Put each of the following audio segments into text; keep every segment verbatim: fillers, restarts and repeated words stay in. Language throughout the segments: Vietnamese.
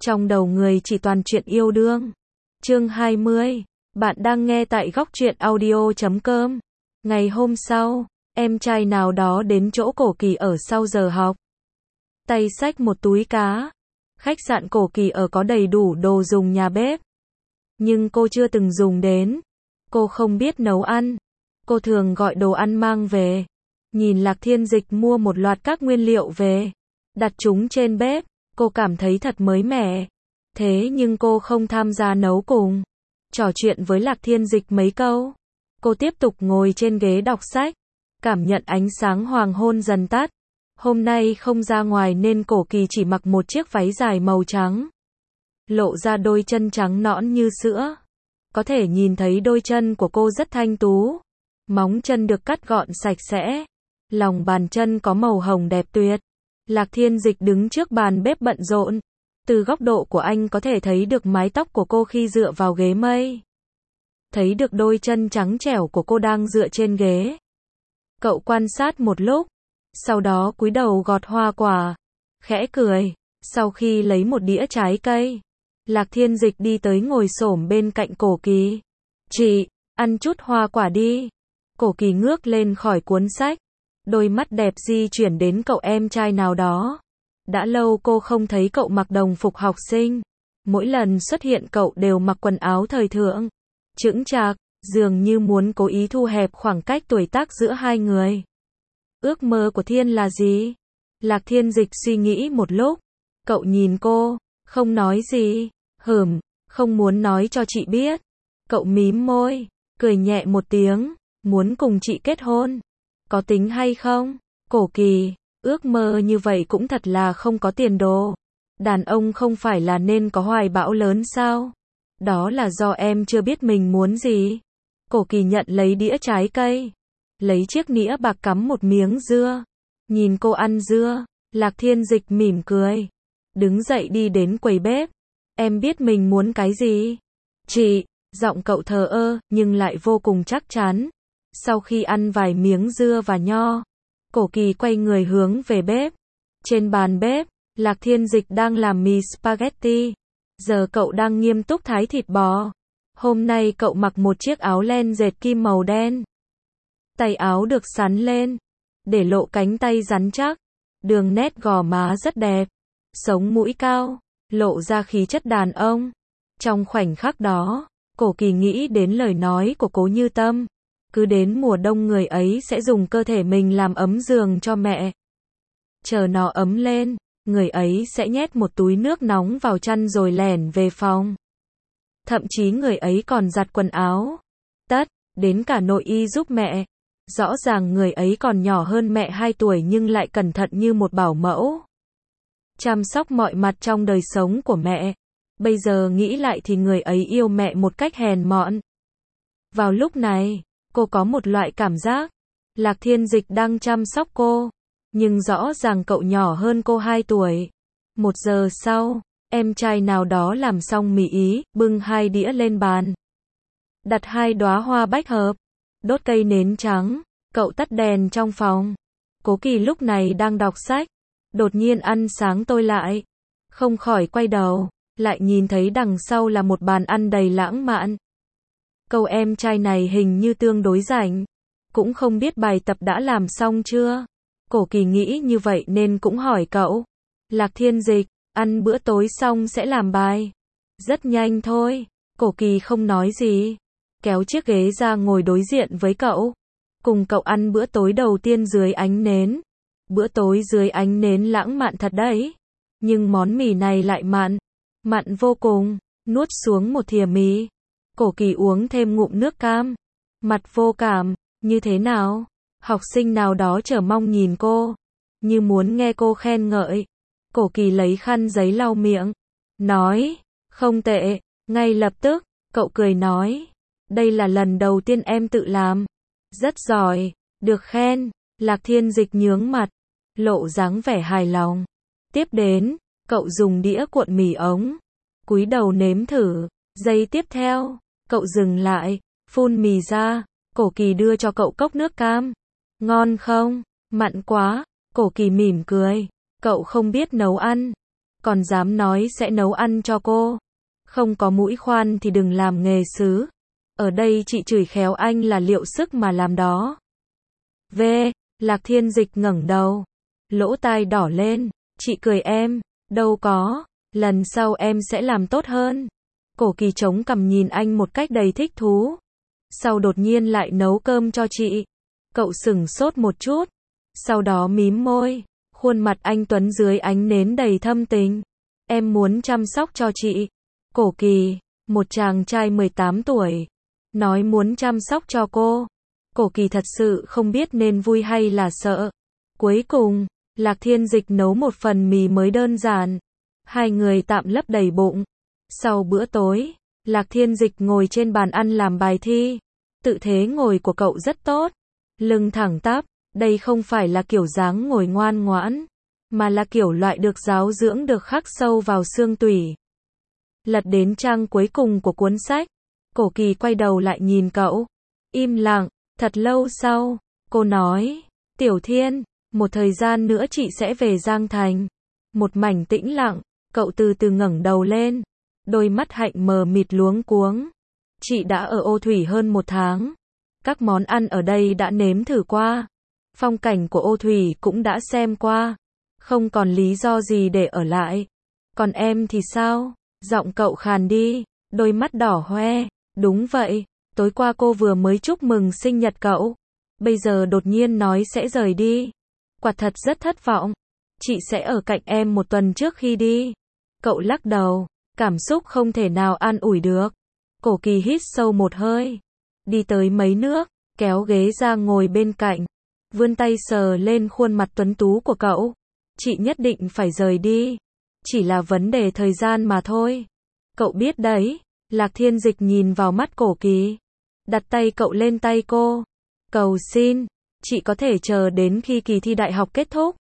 Trong đầu người chỉ toàn chuyện yêu đương. Chương hai mươi. Bạn đang nghe tại góc truyện audio chấm com. Ngày hôm sau, em trai nào đó đến chỗ Cổ Kỳ ở sau giờ học. Tay xách một túi cá. Khách sạn Cổ Kỳ ở có đầy đủ đồ dùng nhà bếp. Nhưng cô chưa từng dùng đến. Cô không biết nấu ăn. Cô thường gọi đồ ăn mang về. Nhìn Lạc Thiên Dịch mua một loạt các nguyên liệu về. Đặt chúng trên bếp. Cô cảm thấy thật mới mẻ. Thế nhưng cô không tham gia nấu cùng. Trò chuyện với Lạc Thiên Dịch mấy câu. Cô tiếp tục ngồi trên ghế đọc sách. Cảm nhận ánh sáng hoàng hôn dần tắt. Hôm nay không ra ngoài nên Cổ Kỳ chỉ mặc một chiếc váy dài màu trắng. Lộ ra đôi chân trắng nõn như sữa. Có thể nhìn thấy đôi chân của cô rất thanh tú. Móng chân được cắt gọn sạch sẽ. Lòng bàn chân có màu hồng đẹp tuyệt. Lạc Thiên Dịch đứng trước bàn bếp bận rộn. Từ góc độ của anh có thể thấy được mái tóc của cô khi dựa vào ghế mây. Thấy được đôi chân trắng trẻo của cô đang dựa trên ghế. Cậu quan sát một lúc. Sau đó cúi đầu gọt hoa quả. Khẽ cười. Sau khi lấy một đĩa trái cây. Lạc Thiên Dịch đi tới ngồi xổm bên cạnh Cổ Kỳ. Chị, ăn chút hoa quả đi. Cổ Kỳ ngước lên khỏi cuốn sách. Đôi mắt đẹp di chuyển đến cậu em trai nào đó. Đã lâu cô không thấy cậu mặc đồng phục học sinh. Mỗi lần xuất hiện cậu đều mặc quần áo thời thượng. Chững chạc, dường như muốn cố ý thu hẹp khoảng cách tuổi tác giữa hai người. Ước mơ của Thiên là gì? Lạc Thiên Dịch suy nghĩ một lúc. Cậu nhìn cô, không nói gì. Hửm, không muốn nói cho chị biết. Cậu mím môi, cười nhẹ một tiếng. Muốn cùng chị kết hôn. Có tính hay không? Cổ Kỳ, ước mơ như vậy cũng thật là không có tiền đồ. Đàn ông không phải là nên có hoài bão lớn sao? Đó là do em chưa biết mình muốn gì. Cổ Kỳ nhận lấy đĩa trái cây. Lấy chiếc nĩa bạc cắm một miếng dưa. Nhìn cô ăn dưa, Lạc Thiên Dịch mỉm cười. Đứng dậy đi đến quầy bếp. Em biết mình muốn cái gì? Chị, giọng cậu thờ ơ, nhưng lại vô cùng chắc chắn. Sau khi ăn vài miếng dưa và nho, Cổ Kỳ quay người hướng về bếp. Trên bàn bếp, Lạc Thiên Dịch đang làm mì spaghetti. Giờ cậu đang nghiêm túc thái thịt bò. Hôm nay cậu mặc một chiếc áo len dệt kim màu đen. Tay áo được xắn lên, để lộ cánh tay rắn chắc. Đường nét gò má rất đẹp. Sống mũi cao, lộ ra khí chất đàn ông. Trong khoảnh khắc đó, Cổ Kỳ nghĩ đến lời nói của Cố Như Tâm. Cứ đến mùa đông người ấy sẽ dùng cơ thể mình làm ấm giường cho mẹ. Chờ nó ấm lên, người ấy sẽ nhét một túi nước nóng vào chăn rồi lẻn về phòng. Thậm chí người ấy còn giặt quần áo, tất, đến cả nội y giúp mẹ. Rõ ràng người ấy còn nhỏ hơn mẹ hai tuổi nhưng lại cẩn thận như một bảo mẫu. Chăm sóc mọi mặt trong đời sống của mẹ. Bây giờ nghĩ lại thì người ấy yêu mẹ một cách hèn mọn. Vào lúc này, cô có một loại cảm giác, Lạc Thiên Dịch đang chăm sóc cô, nhưng rõ ràng cậu nhỏ hơn cô hai tuổi. Một giờ sau, em trai nào đó làm xong mì Ý, bưng hai đĩa lên bàn. Đặt hai đóa hoa bách hợp, đốt cây nến trắng, cậu tắt đèn trong phòng. Cố Kỳ lúc này đang đọc sách, đột nhiên ăn sáng tôi lại. Không khỏi quay đầu, lại nhìn thấy đằng sau là một bàn ăn đầy lãng mạn. Cậu em trai này hình như tương đối rảnh. Cũng không biết bài tập đã làm xong chưa? Cổ Kỳ nghĩ như vậy nên cũng hỏi cậu. Lạc Thiên Dịch, ăn bữa tối xong sẽ làm bài. Rất nhanh thôi. Cổ Kỳ không nói gì. Kéo chiếc ghế ra ngồi đối diện với cậu. Cùng cậu ăn bữa tối đầu tiên dưới ánh nến. Bữa tối dưới ánh nến lãng mạn thật đấy. Nhưng món mì này lại mặn. Mặn vô cùng. Nuốt xuống một thìa mì. Cổ Kỳ uống thêm ngụm nước cam. Mặt vô cảm, như thế nào? Học sinh nào đó chờ mong nhìn cô. Như muốn nghe cô khen ngợi. Cổ Kỳ lấy khăn giấy lau miệng. Nói, không tệ. Ngay lập tức, cậu cười nói. Đây là lần đầu tiên em tự làm. Rất giỏi, được khen. Lạc Thiên Dịch nhướng mặt. Lộ dáng vẻ hài lòng. Tiếp đến, cậu dùng đĩa cuộn mì ống. Cúi đầu nếm thử. Giây tiếp theo, cậu dừng lại, phun mì ra. Cổ Kỳ đưa cho cậu cốc nước cam. Ngon không? Mặn quá. Cổ Kỳ mỉm cười. Cậu không biết nấu ăn. còn dám nói sẽ nấu ăn cho cô. Không có mũi khoan thì đừng làm nghề sứ. Ở đây chị chửi khéo anh là liệu sức mà làm đó. V. Lạc Thiên Dịch ngẩng đầu. Lỗ tai đỏ lên. Chị cười em. Đâu có. Lần sau em sẽ làm tốt hơn. Cổ Kỳ chống cằm nhìn anh một cách đầy thích thú. Sau đột nhiên lại nấu cơm cho chị. Cậu sửng sốt một chút. Sau đó mím môi. Khuôn mặt anh Tuấn dưới ánh nến đầy thâm tình. Em muốn chăm sóc cho chị. Cổ Kỳ, một chàng trai mười tám tuổi, nói muốn chăm sóc cho cô. Cổ Kỳ thật sự không biết nên vui hay là sợ. Cuối cùng, Lạc Thiên Dịch nấu một phần mì mới đơn giản. Hai người tạm lấp đầy bụng. Sau bữa tối, Lạc Thiên Dịch ngồi trên bàn ăn làm bài thi. Tự thế ngồi của cậu rất tốt. Lưng thẳng tắp, đây không phải là kiểu dáng ngồi ngoan ngoãn, mà là kiểu loại được giáo dưỡng được khắc sâu vào xương tủy. Lật đến trang cuối cùng của cuốn sách, Cổ Kỳ quay đầu lại nhìn cậu. Im lặng, thật lâu sau, cô nói, Tiểu Thiên, một thời gian nữa chị sẽ về Giang Thành. Một mảnh tĩnh lặng, cậu từ từ ngẩng đầu lên, đôi mắt hạnh mờ mịt luống cuống. Chị đã ở Ô Thủy hơn một tháng. Các món ăn ở đây đã nếm thử qua. Phong cảnh của Ô Thủy cũng đã xem qua. Không còn lý do gì để ở lại. Còn em thì sao? Giọng cậu khàn đi, đôi mắt đỏ hoe. Đúng vậy, tối qua cô vừa mới chúc mừng sinh nhật cậu. Bây giờ đột nhiên nói sẽ rời đi. Quả thật rất thất vọng. Chị sẽ ở cạnh em một tuần trước khi đi. Cậu lắc đầu, cảm xúc không thể nào an ủi được. Cổ Kỳ hít sâu một hơi. Đi tới mấy nước, kéo ghế ra ngồi bên cạnh. Vươn tay sờ lên khuôn mặt tuấn tú của cậu. Chị nhất định phải rời đi. Chỉ là vấn đề thời gian mà thôi. Cậu biết đấy. Lạc Thiên Dịch nhìn vào mắt Cổ Kỳ. Đặt tay cậu lên tay cô. Cầu xin, chị có thể chờ đến khi kỳ thi đại học kết thúc.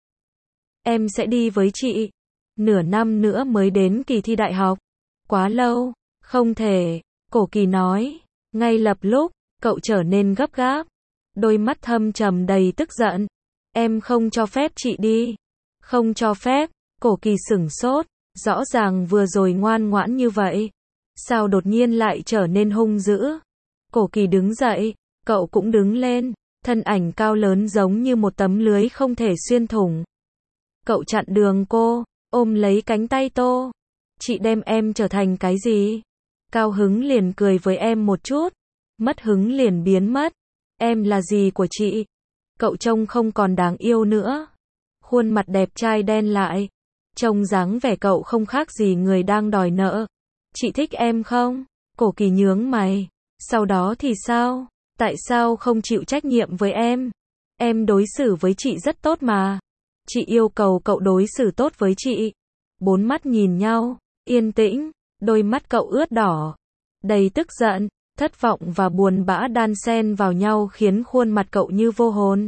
Em sẽ đi với chị. Nửa năm nữa mới đến kỳ thi đại học. Quá lâu. Không thể. Cổ Kỳ nói. Ngay lập lúc, cậu trở nên gấp gáp. Đôi mắt thâm trầm đầy tức giận. Em không cho phép chị đi. Không cho phép. Cổ Kỳ sửng sốt. Rõ ràng vừa rồi ngoan ngoãn như vậy. Sao đột nhiên lại trở nên hung dữ? Cổ Kỳ đứng dậy. Cậu cũng đứng lên. Thân ảnh cao lớn giống như một tấm lưới không thể xuyên thủng. Cậu chặn đường cô. Ôm lấy cánh tay Tô. Chị đem em trở thành cái gì? Cao hứng liền cười với em một chút. Mất hứng liền biến mất. Em là gì của chị? Cậu trông không còn đáng yêu nữa. Khuôn mặt đẹp trai đen lại. Trông dáng vẻ cậu không khác gì người đang đòi nợ. Chị thích em không? Cổ Kỳ nhướng mày. Sau đó thì sao? Tại sao không chịu trách nhiệm với em? Em đối xử với chị rất tốt mà. Chị yêu cầu cậu đối xử tốt với chị. Bốn mắt nhìn nhau, yên tĩnh, đôi mắt cậu ướt đỏ. Đầy tức giận, thất vọng và buồn bã đan xen vào nhau khiến khuôn mặt cậu như vô hồn.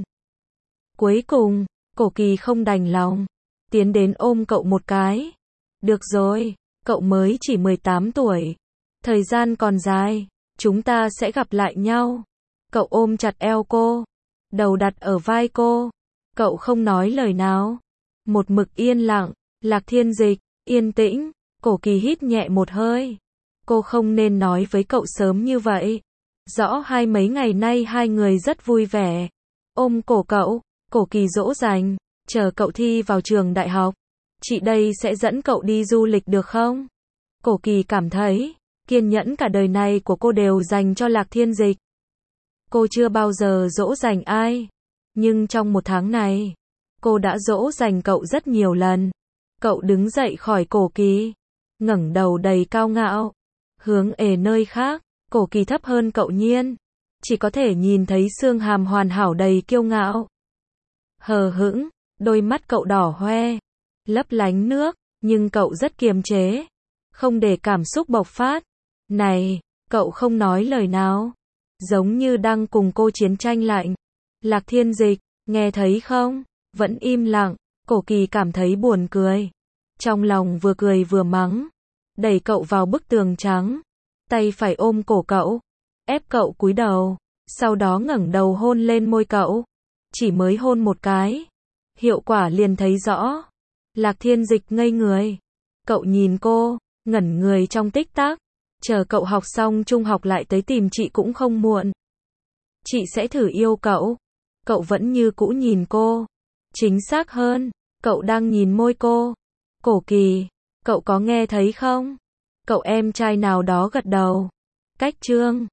Cuối cùng, Cổ Kỳ không đành lòng. Tiến đến ôm cậu một cái. Được rồi, cậu mới chỉ mười tám tuổi. Thời gian còn dài, chúng ta sẽ gặp lại nhau. Cậu ôm chặt eo cô. Đầu đặt ở vai cô. Cậu không nói lời nào. Một mực yên lặng. Lạc Thiên Dịch, yên tĩnh. Cổ Kỳ hít nhẹ một hơi. Cô không nên nói với cậu sớm như vậy. Rõ hai mấy ngày nay hai người rất vui vẻ. Ôm cổ cậu. Cổ Kỳ dỗ dành. Chờ cậu thi vào trường đại học. Chị đây sẽ dẫn cậu đi du lịch được không? Cổ Kỳ cảm thấy, kiên nhẫn cả đời này của cô đều dành cho Lạc Thiên Dịch. Cô chưa bao giờ dỗ dành ai. Nhưng trong một tháng này, cô đã dỗ dành cậu rất nhiều lần. Cậu đứng dậy khỏi Cổ Kỳ. Ngẩng đầu đầy cao ngạo. Hướng ề nơi khác. Cổ Kỳ thấp hơn cậu nhiên. Chỉ có thể nhìn thấy xương hàm hoàn hảo đầy kiêu ngạo. Hờ hững. Đôi mắt cậu đỏ hoe. Lấp lánh nước. Nhưng cậu rất kiềm chế. Không để cảm xúc bộc phát. Này, cậu không nói lời nào. Giống như đang cùng cô chiến tranh lạnh. Lạc Thiên Dịch, nghe thấy không? Vẫn im lặng. Cổ Kỳ cảm thấy buồn cười. Trong lòng vừa cười vừa mắng. Đẩy cậu vào bức tường trắng. Tay phải ôm cổ cậu. Ép cậu cúi đầu. Sau đó ngẩng đầu hôn lên môi cậu. Chỉ mới hôn một cái. Hiệu quả liền thấy rõ. Lạc Thiên Dịch ngây người. Cậu nhìn cô, ngẩn người trong tích tắc. Chờ cậu học xong trung học lại tới tìm chị cũng không muộn. Chị sẽ thử yêu cậu. Cậu vẫn như cũ nhìn cô. Chính xác hơn, cậu đang nhìn môi cô. Cổ Kỳ, cậu có nghe thấy không? Cậu em trai nào đó gật đầu. Cách Trương.